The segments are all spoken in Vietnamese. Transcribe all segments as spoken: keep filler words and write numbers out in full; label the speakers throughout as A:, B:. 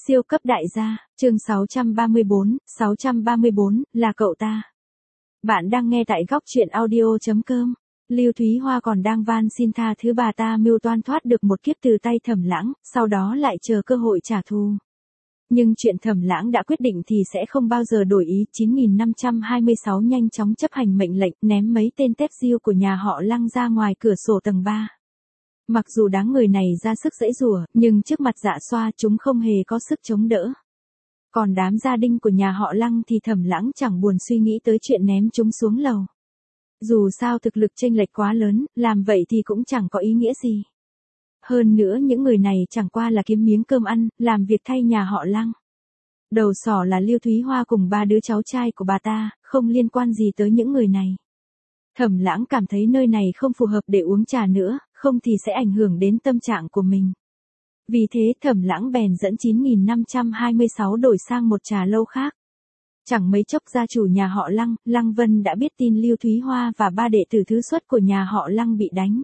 A: Siêu cấp đại gia, chương sáu trăm ba mươi bốn, sáu trăm ba mươi bốn, là cậu ta. Bạn đang nghe tại góc truyện audio.com. Lưu Thúy Hoa còn đang van xin tha thứ bà ta mưu toan thoát được một kiếp từ tay Thẩm Lãng, sau đó lại chờ cơ hội trả thù. Nhưng chuyện Thẩm Lãng đã quyết định thì sẽ không bao giờ đổi ý. Chín nghìn năm trăm hai mươi sáu nhanh chóng chấp hành mệnh lệnh, ném mấy tên tép diêu của nhà họ Lăng ra ngoài cửa sổ tầng ba. Mặc dù đám người này ra sức giãy giụa, nhưng trước mặt Dạ Xoa chúng không hề có sức chống đỡ. Còn đám gia đình của nhà họ Lăng thì Thẩm Lãng chẳng buồn suy nghĩ tới chuyện ném chúng xuống lầu. Dù sao thực lực chênh lệch quá lớn, làm vậy thì cũng chẳng có ý nghĩa gì. Hơn nữa những người này chẳng qua là kiếm miếng cơm ăn, làm việc thay nhà họ Lăng. Đầu sỏ là Lưu Thúy Hoa cùng ba đứa cháu trai của bà ta, không liên quan gì tới những người này. Thẩm Lãng cảm thấy nơi này không phù hợp để uống trà nữa, không thì sẽ ảnh hưởng đến tâm trạng của mình. Vì thế Thẩm Lãng bèn dẫn chín nghìn năm trăm hai mươi sáu đổi sang một trà lâu khác. Chẳng mấy chốc gia chủ nhà họ Lăng, Lăng Vân đã biết tin Lưu Thúy Hoa và ba đệ tử thứ xuất của nhà họ Lăng bị đánh.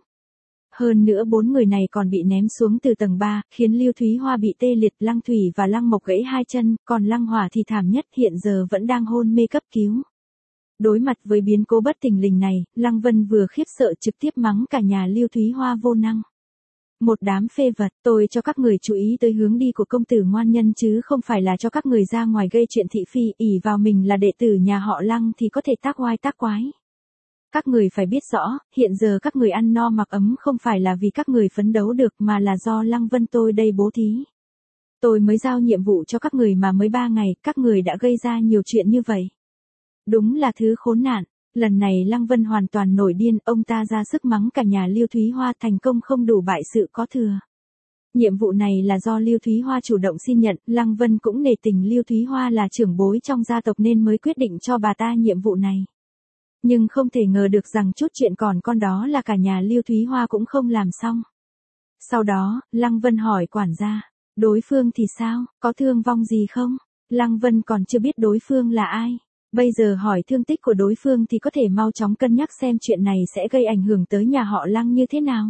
A: Hơn nữa bốn người này còn bị ném xuống từ tầng ba, khiến Lưu Thúy Hoa bị tê liệt, Lăng Thủy và Lăng Mộc gãy hai chân, còn Lăng Hỏa thì thảm nhất, hiện giờ vẫn đang hôn mê cấp cứu. Đối mặt với biến cố bất thình lình này, Lăng Vân vừa khiếp sợ trực tiếp mắng cả nhà Lưu Thúy Hoa vô năng. Một đám phê vật, tôi cho các người chú ý tới hướng đi của công tử ngoan nhân chứ không phải là cho các người ra ngoài gây chuyện thị phi, ỷ vào mình là đệ tử nhà họ Lăng thì có thể tác oai tác quái. Các người phải biết rõ, hiện giờ các người ăn no mặc ấm không phải là vì các người phấn đấu được mà là do Lăng Vân tôi đây bố thí. Tôi mới giao nhiệm vụ cho các người mà mới ba ngày, các người đã gây ra nhiều chuyện như vậy. Đúng là thứ khốn nạn. Lần này Lăng Vân hoàn toàn nổi điên, ông ta ra sức mắng cả nhà Lưu Thúy Hoa, thành công không đủ bại sự có thừa. Nhiệm vụ này là do Lưu Thúy Hoa chủ động xin nhận, Lăng Vân cũng nể tình Lưu Thúy Hoa là trưởng bối trong gia tộc nên mới quyết định cho bà ta nhiệm vụ này. Nhưng không thể ngờ được rằng chút chuyện còn con đó là cả nhà Lưu Thúy Hoa cũng không làm xong. Sau đó, Lăng Vân hỏi quản gia, đối phương thì sao, có thương vong gì không? Lăng Vân còn chưa biết đối phương là ai. Bây giờ hỏi thương tích của đối phương thì có thể mau chóng cân nhắc xem chuyện này sẽ gây ảnh hưởng tới nhà họ Lăng như thế nào.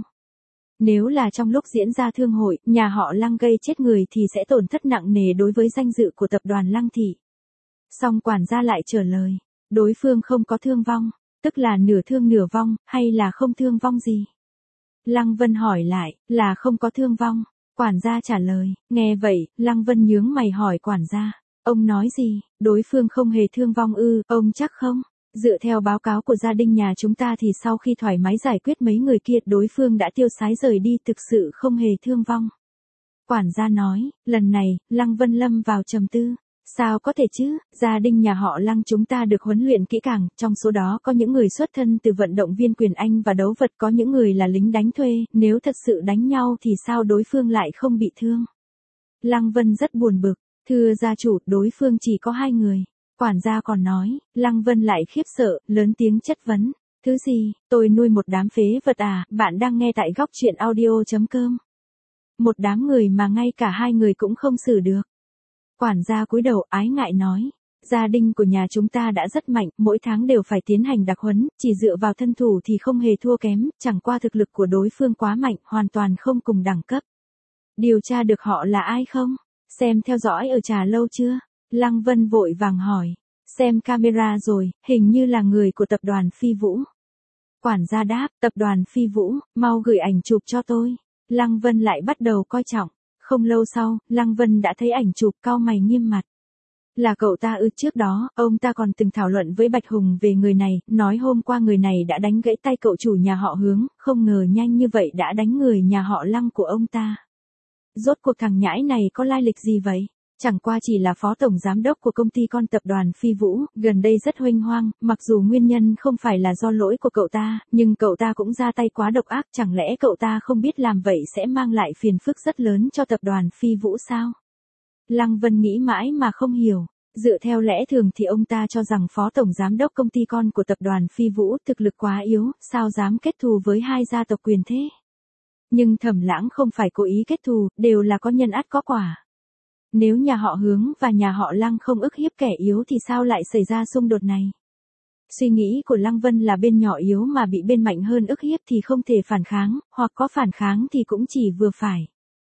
A: Nếu là trong lúc diễn ra thương hội, nhà họ Lăng gây chết người thì sẽ tổn thất nặng nề đối với danh dự của tập đoàn Lăng Thị. Song quản gia lại trả lời, đối phương không có thương vong, tức là nửa thương nửa vong, hay là không thương vong gì? Lăng Vân hỏi lại, là không có thương vong. Quản gia trả lời, nghe vậy, Lăng Vân nhướng mày hỏi quản gia. Ông nói gì, đối phương không hề thương vong ư, ông chắc không? Dựa theo báo cáo của gia đình nhà chúng ta thì sau khi thoải mái giải quyết mấy người kia, đối phương đã tiêu sái rời đi, thực sự không hề thương vong. Quản gia nói, lần này, Lăng Vân lâm vào trầm tư. Sao có thể chứ, gia đình nhà họ Lăng chúng ta được huấn luyện kỹ càng, trong số đó có những người xuất thân từ vận động viên quyền Anh và đấu vật, có những người là lính đánh thuê, nếu thật sự đánh nhau thì sao đối phương lại không bị thương? Lăng Vân rất buồn bực. Thưa gia chủ, đối phương chỉ có hai người. Quản gia còn nói, Lăng Vân lại khiếp sợ, lớn tiếng chất vấn. Thứ gì, tôi nuôi một đám phế vật à, bạn đang nghe tại góc truyện audio.com. Một đám người mà ngay cả hai người cũng không xử được. Quản gia cúi đầu ái ngại nói, gia đình của nhà chúng ta đã rất mạnh, mỗi tháng đều phải tiến hành đặc huấn, chỉ dựa vào thân thủ thì không hề thua kém, chẳng qua thực lực của đối phương quá mạnh, hoàn toàn không cùng đẳng cấp. Điều tra được họ là ai không? Xem theo dõi ở trà lâu chưa? Lăng Vân vội vàng hỏi. Xem camera rồi, hình như là người của tập đoàn Phi Vũ. Quản gia đáp, tập đoàn Phi Vũ, mau gửi ảnh chụp cho tôi. Lăng Vân lại bắt đầu coi trọng. Không lâu sau, Lăng Vân đã thấy ảnh chụp, cau mày nghiêm mặt. Là cậu ta ư? Trước đó, ông ta còn từng thảo luận với Bạch Hùng về người này, nói hôm qua người này đã đánh gãy tay cậu chủ nhà họ Hướng, không ngờ nhanh như vậy đã đánh người nhà họ Lăng của ông ta. Rốt cuộc thằng nhãi này có lai lịch gì vậy? Chẳng qua chỉ là phó tổng giám đốc của công ty con tập đoàn Phi Vũ, gần đây rất huênh hoang, mặc dù nguyên nhân không phải là do lỗi của cậu ta, nhưng cậu ta cũng ra tay quá độc ác, chẳng lẽ cậu ta không biết làm vậy sẽ mang lại phiền phức rất lớn cho tập đoàn Phi Vũ sao? Lăng Vân nghĩ mãi mà không hiểu. Dựa theo lẽ thường thì ông ta cho rằng phó tổng giám đốc công ty con của tập đoàn Phi Vũ thực lực quá yếu, sao dám kết thù với hai gia tộc quyền thế? Nhưng Thẩm Lãng không phải cố ý kết thù, đều là có nhân ắt có quả. Nếu nhà họ Hướng và nhà họ Lăng không ức hiếp kẻ yếu thì sao lại xảy ra xung đột này? Suy nghĩ của Lăng Vân là bên nhỏ yếu mà bị bên mạnh hơn ức hiếp thì không thể phản kháng, hoặc có phản kháng thì cũng chỉ vừa phải.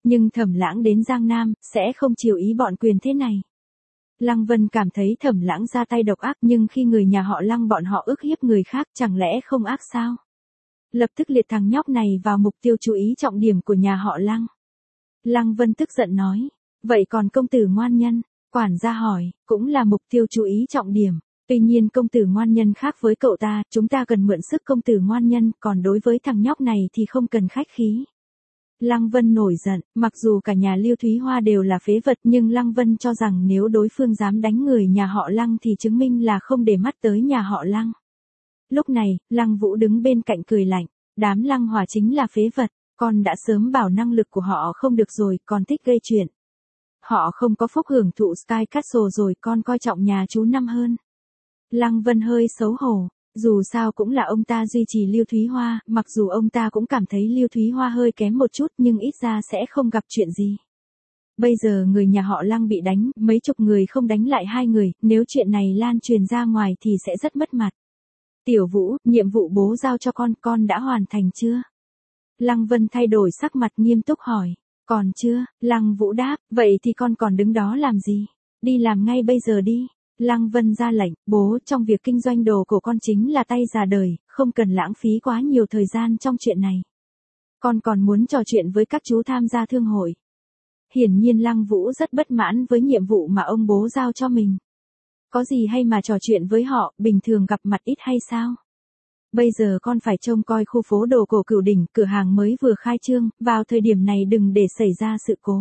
A: Nhưng Thẩm Lãng đến Giang Nam, sẽ không chiều ý bọn quyền thế này. Lăng Vân cảm thấy Thẩm Lãng ra tay độc ác, nhưng khi người nhà họ Lăng bọn họ ức hiếp người khác chẳng lẽ không ác sao? Lập tức liệt thằng nhóc này vào mục tiêu chú ý trọng điểm của nhà họ Lăng. Lăng Vân tức giận nói, vậy còn công tử ngoan nhân? Quản gia hỏi, cũng là mục tiêu chú ý trọng điểm. Tuy nhiên công tử ngoan nhân khác với cậu ta, chúng ta cần mượn sức công tử ngoan nhân, còn đối với thằng nhóc này thì không cần khách khí. Lăng Vân nổi giận, mặc dù cả nhà Lưu Thúy Hoa đều là phế vật nhưng Lăng Vân cho rằng nếu đối phương dám đánh người nhà họ Lăng thì chứng minh là không để mắt tới nhà họ Lăng. Lúc này, Lăng Vũ đứng bên cạnh cười lạnh, đám Lăng Hòa chính là phế vật, con đã sớm bảo năng lực của họ không được rồi, còn thích gây chuyện. Họ không có phúc hưởng thụ Sky Castle rồi, con coi trọng nhà chú Năm hơn. Lăng Vân hơi xấu hổ, dù sao cũng là ông ta duy trì Lưu Thúy Hoa, mặc dù ông ta cũng cảm thấy Lưu Thúy Hoa hơi kém một chút nhưng ít ra sẽ không gặp chuyện gì. Bây giờ người nhà họ Lăng bị đánh, mấy chục người không đánh lại hai người, nếu chuyện này lan truyền ra ngoài thì sẽ rất mất mặt. Tiểu Vũ, nhiệm vụ bố giao cho con, con đã hoàn thành chưa? Lăng Vân thay đổi sắc mặt nghiêm túc hỏi. Còn chưa, Lăng Vũ đáp, vậy thì con còn đứng đó làm gì? Đi làm ngay bây giờ đi. Lăng Vân ra lệnh, bố, trong việc kinh doanh đồ của con chính là tay già đời, không cần lãng phí quá nhiều thời gian trong chuyện này. Con còn muốn trò chuyện với các chú tham gia thương hội. Hiển nhiên Lăng Vũ rất bất mãn với nhiệm vụ mà ông bố giao cho mình. Có gì hay mà trò chuyện với họ, bình thường gặp mặt ít hay sao? Bây giờ con phải trông coi khu phố đồ cổ Cửu Đỉnh, cửa hàng mới vừa khai trương, vào thời điểm này đừng để xảy ra sự cố.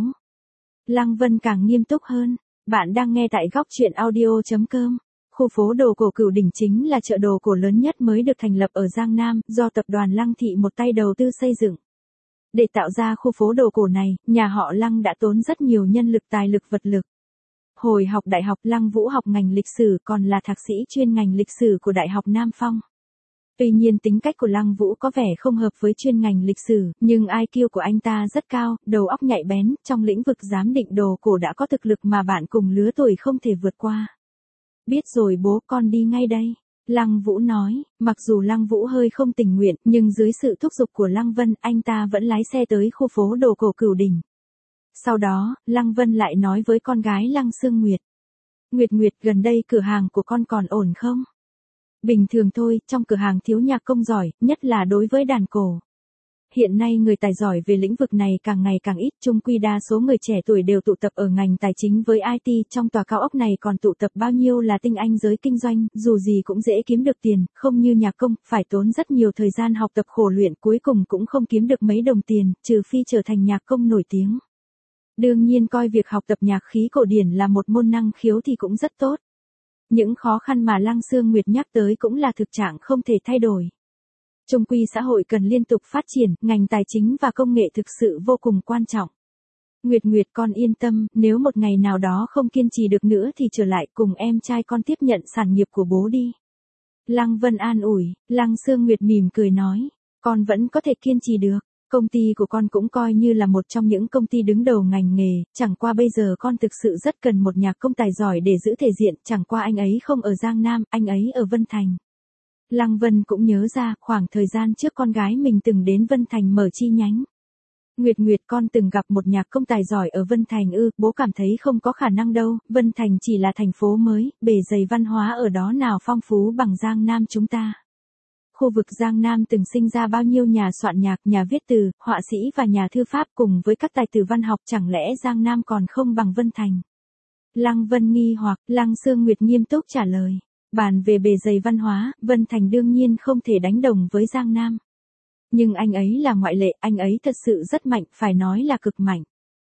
A: Lăng Vân càng nghiêm túc hơn. Bạn đang nghe tại góc truyện audio chấm com. Khu phố đồ cổ Cửu Đỉnh chính là chợ đồ cổ lớn nhất mới được thành lập ở Giang Nam, do tập đoàn Lăng Thị một tay đầu tư xây dựng. Để tạo ra khu phố đồ cổ này, nhà họ Lăng đã tốn rất nhiều nhân lực, tài lực, vật lực. Hồi học đại học, Lăng Vũ học ngành lịch sử, còn là thạc sĩ chuyên ngành lịch sử của Đại học Nam Phong. Tuy nhiên tính cách của Lăng Vũ có vẻ không hợp với chuyên ngành lịch sử, nhưng i kiu của anh ta rất cao, đầu óc nhạy bén, trong lĩnh vực giám định đồ cổ đã có thực lực mà bạn cùng lứa tuổi không thể vượt qua. Biết rồi bố, con đi ngay đây. Lăng Vũ nói, mặc dù Lăng Vũ hơi không tình nguyện, nhưng dưới sự thúc giục của Lăng Vân, anh ta vẫn lái xe tới khu phố đồ cổ Cửu Đỉnh. Sau đó, Lăng Vân lại nói với con gái Lăng Sương Nguyệt. Nguyệt Nguyệt, gần đây cửa hàng của con còn ổn không? Bình thường thôi, trong cửa hàng thiếu nhạc công giỏi, nhất là đối với đàn cổ. Hiện nay người tài giỏi về lĩnh vực này càng ngày càng ít, chung quy đa số người trẻ tuổi đều tụ tập ở ngành tài chính với i tê, trong tòa cao ốc này còn tụ tập bao nhiêu là tinh anh giới kinh doanh, dù gì cũng dễ kiếm được tiền, không như nhạc công, phải tốn rất nhiều thời gian học tập khổ luyện, cuối cùng cũng không kiếm được mấy đồng tiền, trừ phi trở thành nhạc công nổi tiếng. Đương nhiên coi việc học tập nhạc khí cổ điển là một môn năng khiếu thì cũng rất tốt. Những khó khăn mà Lăng Sương Nguyệt nhắc tới cũng là thực trạng không thể thay đổi. Chung quy xã hội cần liên tục phát triển, ngành tài chính và công nghệ thực sự vô cùng quan trọng. Nguyệt Nguyệt, con yên tâm, nếu một ngày nào đó không kiên trì được nữa thì trở lại cùng em trai con tiếp nhận sản nghiệp của bố đi. Lăng Vân an ủi, Lăng Sương Nguyệt mỉm cười nói, con vẫn có thể kiên trì được. Công ty của con cũng coi như là một trong những công ty đứng đầu ngành nghề, chẳng qua bây giờ con thực sự rất cần một nhạc công tài giỏi để giữ thể diện, chẳng qua anh ấy không ở Giang Nam, anh ấy ở Vân Thành. Lăng Vân cũng nhớ ra, khoảng thời gian trước con gái mình từng đến Vân Thành mở chi nhánh. Nguyệt Nguyệt, con từng gặp một nhạc công tài giỏi ở Vân Thành ư, bố cảm thấy không có khả năng đâu, Vân Thành chỉ là thành phố mới, bề dày văn hóa ở đó nào phong phú bằng Giang Nam chúng ta. Khu vực Giang Nam từng sinh ra bao nhiêu nhà soạn nhạc, nhà viết từ, họa sĩ và nhà thư pháp cùng với các tài tử văn học, chẳng lẽ Giang Nam còn không bằng Vân Thành? Lăng Vân nghi hoặc, Lăng Sương Nguyệt nghiêm túc trả lời. Bàn về bề dày văn hóa, Vân Thành đương nhiên không thể đánh đồng với Giang Nam. Nhưng anh ấy là ngoại lệ, anh ấy thật sự rất mạnh, phải nói là cực mạnh.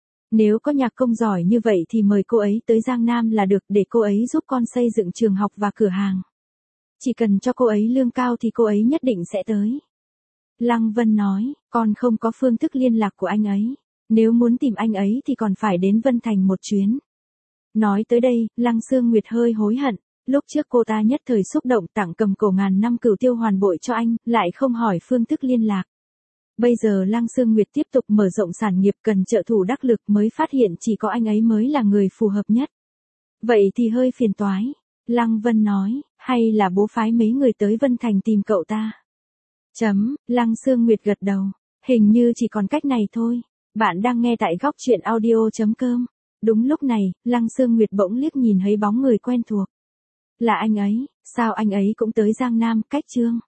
A: Nếu có nhạc công giỏi như vậy thì mời cô ấy tới Giang Nam là được, để cô ấy giúp con xây dựng trường học và cửa hàng. Chỉ cần cho cô ấy lương cao thì cô ấy nhất định sẽ tới. Lăng Vân nói, con không có phương thức liên lạc của anh ấy. Nếu muốn tìm anh ấy thì còn phải đến Vân Thành một chuyến. Nói tới đây, Lăng Sương Nguyệt hơi hối hận. Lúc trước cô ta nhất thời xúc động tặng cầm cổ ngàn năm cửu tiêu hoàn bội cho anh, lại không hỏi phương thức liên lạc. Bây giờ Lăng Sương Nguyệt tiếp tục mở rộng sản nghiệp, cần trợ thủ đắc lực, mới phát hiện chỉ có anh ấy mới là người phù hợp nhất. Vậy thì hơi phiền toái. Lăng Vân nói, hay là bố phái mấy người tới Vân Thành tìm cậu ta? Chấm, Lăng Sương Nguyệt gật đầu. Hình như chỉ còn cách này thôi. Bạn đang nghe tại góc chuyện audio chấm com. Đúng lúc này, Lăng Sương Nguyệt bỗng liếc nhìn thấy bóng người quen thuộc. Là anh ấy, sao anh ấy cũng tới Giang Nam, cách Trương